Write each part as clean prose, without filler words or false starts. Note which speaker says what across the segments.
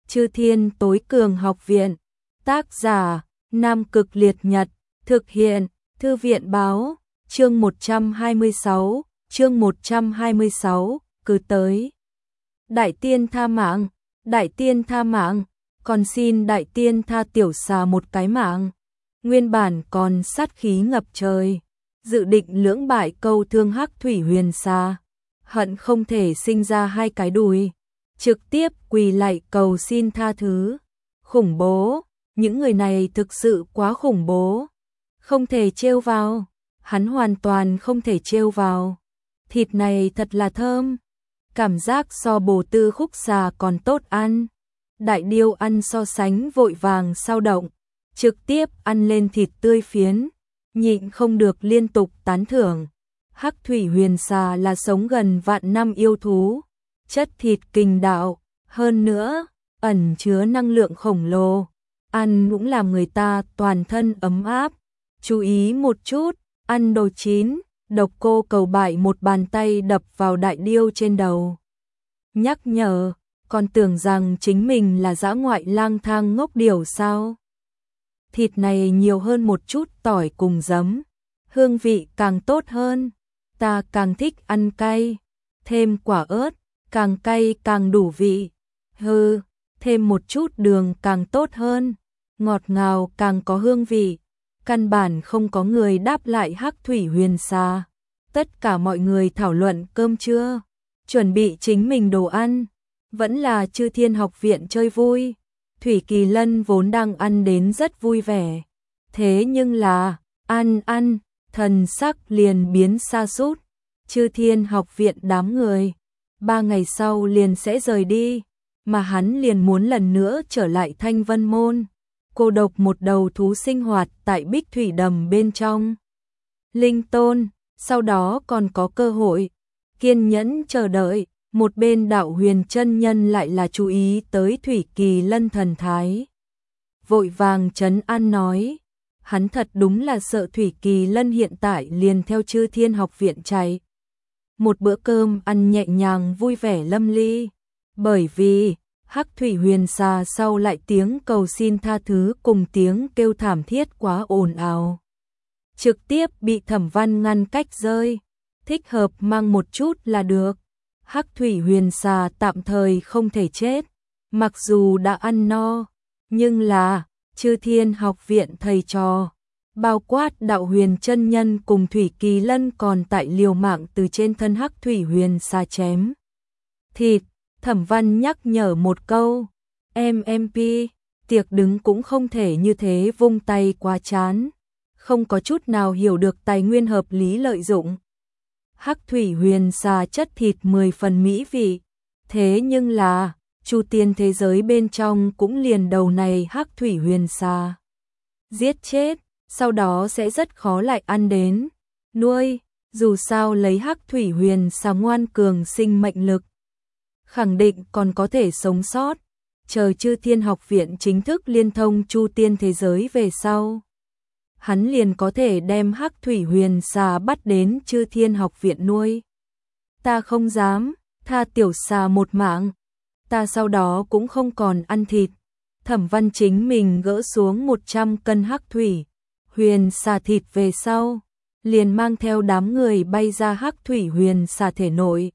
Speaker 1: Chư Thiên Tối Cường Học Viện. Tác giả: Nam Cực Liệt Nhật. Thực hiện: Thư viện báo. Chương 126. Chương 126. Cứ tới. Đại tiên tha mạng. Đại tiên tha mạng. Còn xin đại tiên tha tiểu xà một cái mạng. Nguyên bản còn sát khí ngập trời, dự định lưỡng bại câu thương Hắc Thủy Huyền Xà, hận không thể sinh ra hai cái đùi, trực tiếp quỳ lạy cầu xin tha thứ. Khủng bố, những người này thực sự quá khủng bố, không thể trêu vào, hắn hoàn toàn không thể trêu vào. Thịt này thật là thơm, cảm giác so bồ tư khúc xà còn tốt ăn. Đại điêu ăn so sánh vội vàng sao động, trực tiếp ăn lên thịt tươi phiến, nhịn không được liên tục tán thưởng. Hắc Thủy Huyền Xà là sống gần vạn năm yêu thú, chất thịt kình đạo, hơn nữa ẩn chứa năng lượng khổng lồ, ăn cũng làm người ta toàn thân ấm áp. Chú ý một chút, ăn đồ chín. Độc Cô Cầu Bại một bàn tay đập vào đại điêu trên đầu, nhắc nhở, còn tưởng rằng chính mình là dã ngoại lang thang ngốc điểu sao. Thịt này nhiều hơn một chút tỏi cùng giấm, hương vị càng tốt hơn. Ta càng thích ăn cay, thêm quả ớt, càng cay càng đủ vị. Thêm một chút đường càng tốt hơn, ngọt ngào càng có hương vị. Căn bản không có người đáp lại Hắc Thủy Huyền Xà. Tất cả mọi người thảo luận cơm trưa, chuẩn bị chính mình đồ ăn. Vẫn là Chư Thiên Học Viện chơi vui. Thủy Kỳ Lân vốn đang ăn đến rất vui vẻ, thế nhưng là ăn, thần sắc liền biến sa sút. Chư Thiên Học Viện đám người 3 ngày sau liền sẽ rời đi, mà hắn liền muốn lần nữa trở lại Thanh Vân Môn, cô độc một đầu thú sinh hoạt tại Bích Thủy Đầm bên trong. Linh Tôn sau đó còn có cơ hội, kiên nhẫn chờ đợi. Một bên Đạo Huyền chân nhân lại là chú ý tới Thủy Kỳ Lân thần thái, vội vàng trấn an nói, hắn thật đúng là sợ Thủy Kỳ Lân hiện tại liền theo Chư Thiên Học Viện chạy. Một bữa cơm ăn nhẹ nhàng vui vẻ lâm ly, bởi vì Hắc Thủy Huyền Xà sau lại tiếng cầu xin tha thứ cùng tiếng kêu thảm thiết quá ồn ào, trực tiếp bị Thẩm Văn ngăn cách rơi, thích hợp mang một chút là được. Hắc Thủy Huyền Xà tạm thời không thể chết, mặc dù đã ăn no, nhưng là Chư Thiên Học Viện thầy trò, bao quát Đạo Huyền chân nhân cùng Thủy Kỳ Lân còn tại liều mạng từ trên thân Hắc Thủy Huyền Xà chém thịt. Thẩm Văn nhắc nhở một câu, MMP, tiệc đứng cũng không thể như thế vung tay quá chán, không có chút nào hiểu được tài nguyên hợp lý lợi dụng. Hắc Thủy Huyền Xà chất thịt 10 phần mỹ vị, thế nhưng là Chu Tiên thế giới bên trong cũng liền đầu này Hắc Thủy Huyền Xà giết chết, sau đó sẽ rất khó lại ăn đến nuôi. Dù sao lấy Hắc Thủy Huyền Xà ngoan cường sinh mệnh lực, khẳng định còn có thể sống sót. Chờ Chư Thiên Học Viện chính thức liên thông Chu Tiên thế giới về sau, hắn liền có thể đem Hắc Thủy Huyền Xà bắt đến Chư Thiên Học Viện nuôi. Ta không dám, tha tiểu xà một mạng, ta sau đó cũng không còn ăn thịt. Thẩm Văn chính mình gỡ xuống 100 cân Hắc Thủy Huyền Xà thịt về sau, liền mang theo đám người bay ra Hắc Thủy Huyền Xà thể nội.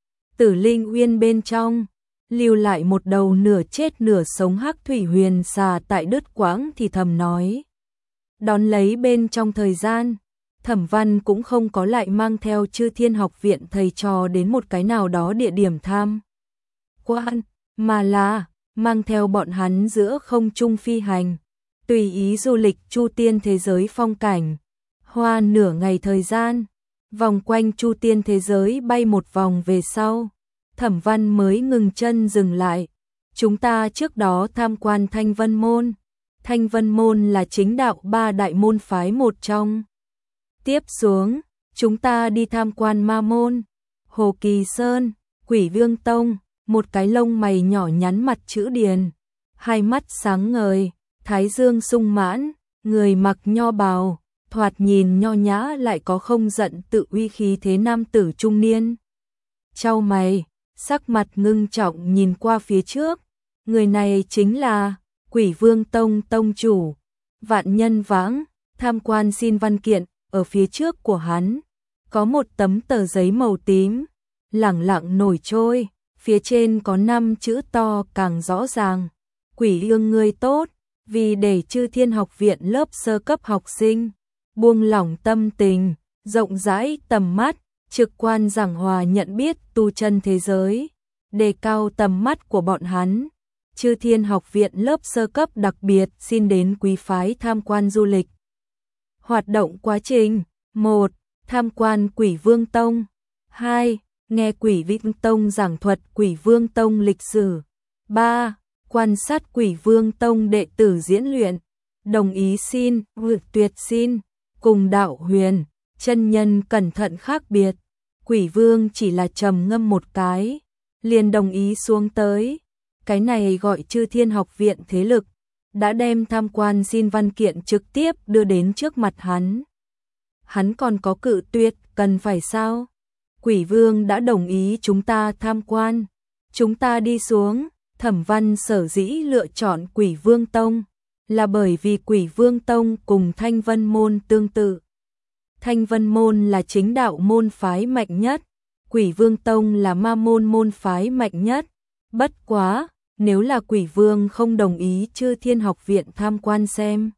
Speaker 1: Tử Linh Uyên bên trong, lưu lại một đầu nửa chết nửa sống Hắc Thủy Huyền Xà tại đứt quãng thì thầm nói. Đón lấy bên trong thời gian, Thẩm Văn cũng không có lại mang theo Chư Thiên Học Viện thầy trò đến một cái nào đó địa điểm tham quan, mà là mang theo bọn hắn giữa không trung phi hành, tùy ý du lịch Chu Tiên thế giới phong cảnh. Hoa nửa ngày thời gian, vòng quanh Chu Tiên thế giới bay một vòng về sau, Thẩm Văn mới ngừng chân dừng lại. Chúng ta trước đó tham quan Thanh Vân Môn. Thanh Vân Môn là chính đạo 3 đại môn phái một trong. Tiếp xuống, chúng ta đi tham quan Ma Môn, Hồ Kỳ Sơn, Quỷ Vương Tông. Một cái lông mày nhỏ nhắn mặt chữ điền, hai mắt sáng ngời, thái dương sung mãn, người mặc nho bào, thoạt nhìn nho nhã lại có không giận tự uy khí thế nam tử trung niên. Chau mày, sắc mặt ngưng trọng nhìn qua phía trước, Người này chính là Quỷ Vương Tông tông chủ, Vạn Nhân Vãng. Tham quan xin văn kiện, ở phía trước của hắn có một tấm tờ giấy màu tím, lẳng lặng nổi trôi, phía trên có 5 chữ to càng rõ ràng. Quỷ Ương ngươi tốt, vì để Chư Thiên Học viện lớp sơ cấp học sinh buông lỏng tâm tình, rộng rãi tầm mắt, trực quan giảng hòa nhận biết tu chân thế giới, đề cao tầm mắt của bọn hắn. Chư Thiên Học viện lớp sơ cấp đặc biệt xin đến quý phái tham quan du lịch. Hoạt động quá trình: 1. Tham quan Quỷ Vương Tông. 2. Nghe Quỷ Vương Tông giảng thuật Quỷ Vương Tông lịch sử. 3. Quan sát Quỷ Vương Tông đệ tử diễn luyện. Đồng ý xin, tuyệt xin, cùng Đạo Huyền chân nhân cẩn thận khác biệt. Quỷ Vương chỉ là trầm ngâm một cái, liền đồng ý xuống tới. Cái này gọi Chư Thiên Học viện thế lực, đã đem tham quan xin văn kiện trực tiếp đưa đến trước mặt hắn. Hắn còn có cự tuyệt, cần phải sao? Quỷ Vương đã đồng ý chúng ta tham quan, chúng ta đi xuống. Thẩm Văn sở dĩ lựa chọn Quỷ Vương Tông là bởi vì Quỷ Vương Tông cùng Thanh Vân Môn tương tự. Thanh Vân Môn là chính đạo môn phái mạnh nhất, Quỷ Vương Tông là ma môn môn phái mạnh nhất. Bất quá, nếu là Quỷ Vương không đồng ý Chư Thiên Học viện tham quan xem,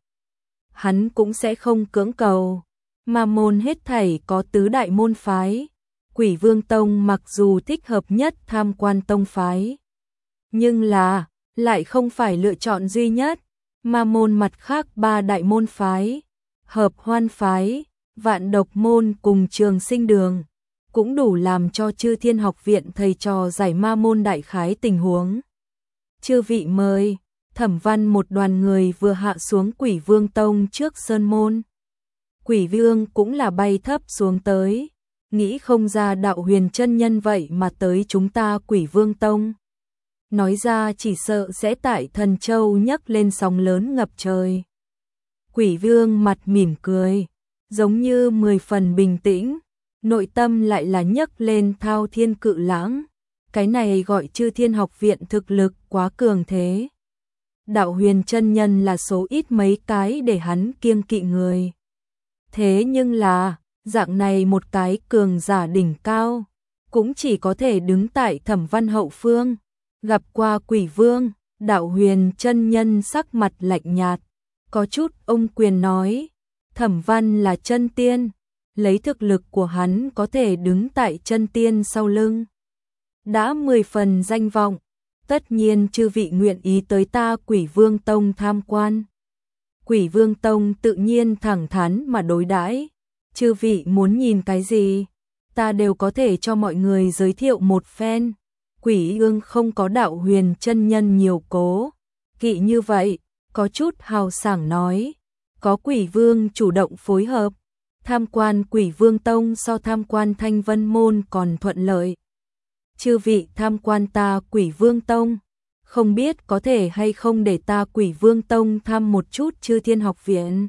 Speaker 1: hắn cũng sẽ không cưỡng cầu. Ma môn hết thảy có tứ đại môn phái, Quỷ Vương Tông mặc dù thích hợp nhất tham quan tông phái, nhưng là lại không phải lựa chọn duy nhất. Ma môn mặt khác ba đại môn phái, Hợp Hoan phái, Vạn Độc môn cùng Trường Sinh đường, cũng đủ làm cho Chư Thiên Học viện thầy trò giải ma môn đại khái tình huống. Chư vị mời. Thẩm Văn một đoàn người vừa hạ xuống Quỷ Vương Tông trước sơn môn. Quỷ Vương cũng là bay thấp xuống tới, nghĩ không ra Đạo Huyền chân nhân vậy mà tới chúng ta Quỷ Vương Tông. Nói ra chỉ sợ sẽ tại Thần Châu nhấc lên sóng lớn ngập trời. Quỷ Vương mặt mỉm cười, giống như 10 phần bình tĩnh, nội tâm lại là nhấc lên thao thiên cự lãng. Cái này gọi Chư Thiên Học viện thực lực quá cường thế. Đạo Huyền chân nhân là số ít mấy cái để hắn kiêng kỵ người. Thế nhưng là, dạng này một cái cường giả đỉnh cao, cũng chỉ có thể đứng tại Thẩm Văn hậu phương. Gặp qua Quỷ Vương, Đạo Huyền chân nhân sắc mặt lạnh nhạt, có chút ôm quyền nói, Thẩm Văn là chân tiên, lấy thực lực của hắn có thể đứng tại chân tiên sau lưng, đã 10 phần danh vọng, tất nhiên chư vị nguyện ý tới ta Quỷ Vương Tông tham quan. Quỷ Vương Tông tự nhiên thẳng thắn mà đối đãi, chư vị muốn nhìn cái gì, ta đều có thể cho mọi người giới thiệu một phen. Quỷ Ương không có Đạo Huyền chân nhân nhiều cố kỵ như vậy, có chút hào sảng nói, có Quỷ Vương chủ động phối hợp, tham quan Quỷ Vương Tông so tham quan Thanh Vân Môn còn thuận lợi. Chư vị tham quan ta Quỷ Vương Tông, không biết có thể hay không để ta Quỷ Vương Tông thăm một chút Chư Thiên Học viện.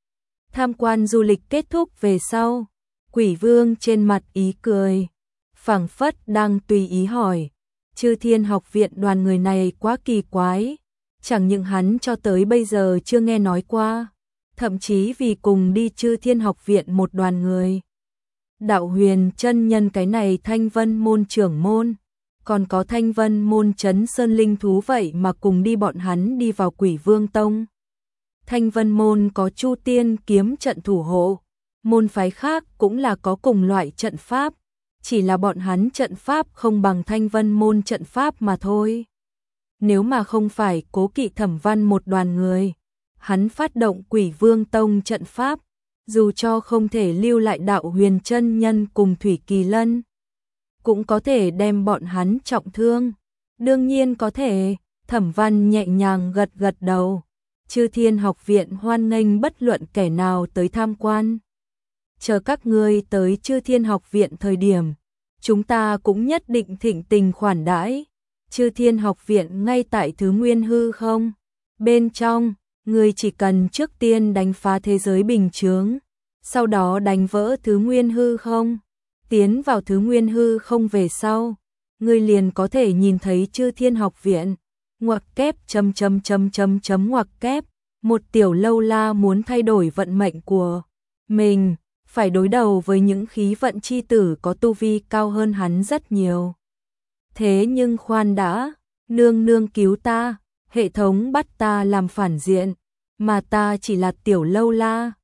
Speaker 1: Tham quan du lịch kết thúc về sau, Quỷ Vương trên mặt ý cười, phảng phất đang tùy ý hỏi, Chư Thiên Học viện đoàn người này quá kỳ quái, chẳng những hắn cho tới bây giờ chưa nghe nói qua, thậm chí vì cùng đi Chư Thiên Học viện một đoàn người. Đạo Huyền chân nhân cái này Thanh Vân môn trưởng môn, còn có Thanh Vân môn trấn sơn linh thú vậy mà cùng đi bọn hắn đi vào Quỷ Vương Tông. Thanh Vân môn có Chu Tiên kiếm trận thủ hộ, môn phái khác cũng là có cùng loại trận pháp, chỉ là bọn hắn trận pháp không bằng Thanh Vân môn trận pháp mà thôi. Nếu mà không phải cố kỵ Thẩm Văn một đoàn người, hắn phát động Quỷ Vương Tông trận pháp, dù cho không thể lưu lại Đạo Huyền chân nhân cùng Thủy Kỳ Lân, cũng có thể đem bọn hắn trọng thương. Đương nhiên có thể, Thẩm Văn nhẹ nhàng gật gật đầu. Chư Thiên Học viện hoan nghênh bất luận kẻ nào tới tham quan. Chờ các ngươi tới Chư Thiên Học viện thời điểm, chúng ta cũng nhất định thịnh tình khoản đãi. Chư Thiên Học viện ngay tại Thứ Nguyên hư không? Bên trong, ngươi chỉ cần trước tiên đánh phá thế giới bình chướng, sau đó đánh vỡ Thứ Nguyên hư không, tiến vào Thứ Nguyên hư không về sau, ngươi liền có thể nhìn thấy Chư Thiên Học viện. ngoặc kép ngoặc kép, một tiểu lâu la muốn thay đổi vận mệnh của mình, phải đối đầu với những khí vận chi tử có tu vi cao hơn hắn rất nhiều. Thế nhưng khoan đã, nương nương cứu ta, hệ thống bắt ta làm phản diện, mà ta chỉ là tiểu lâu la,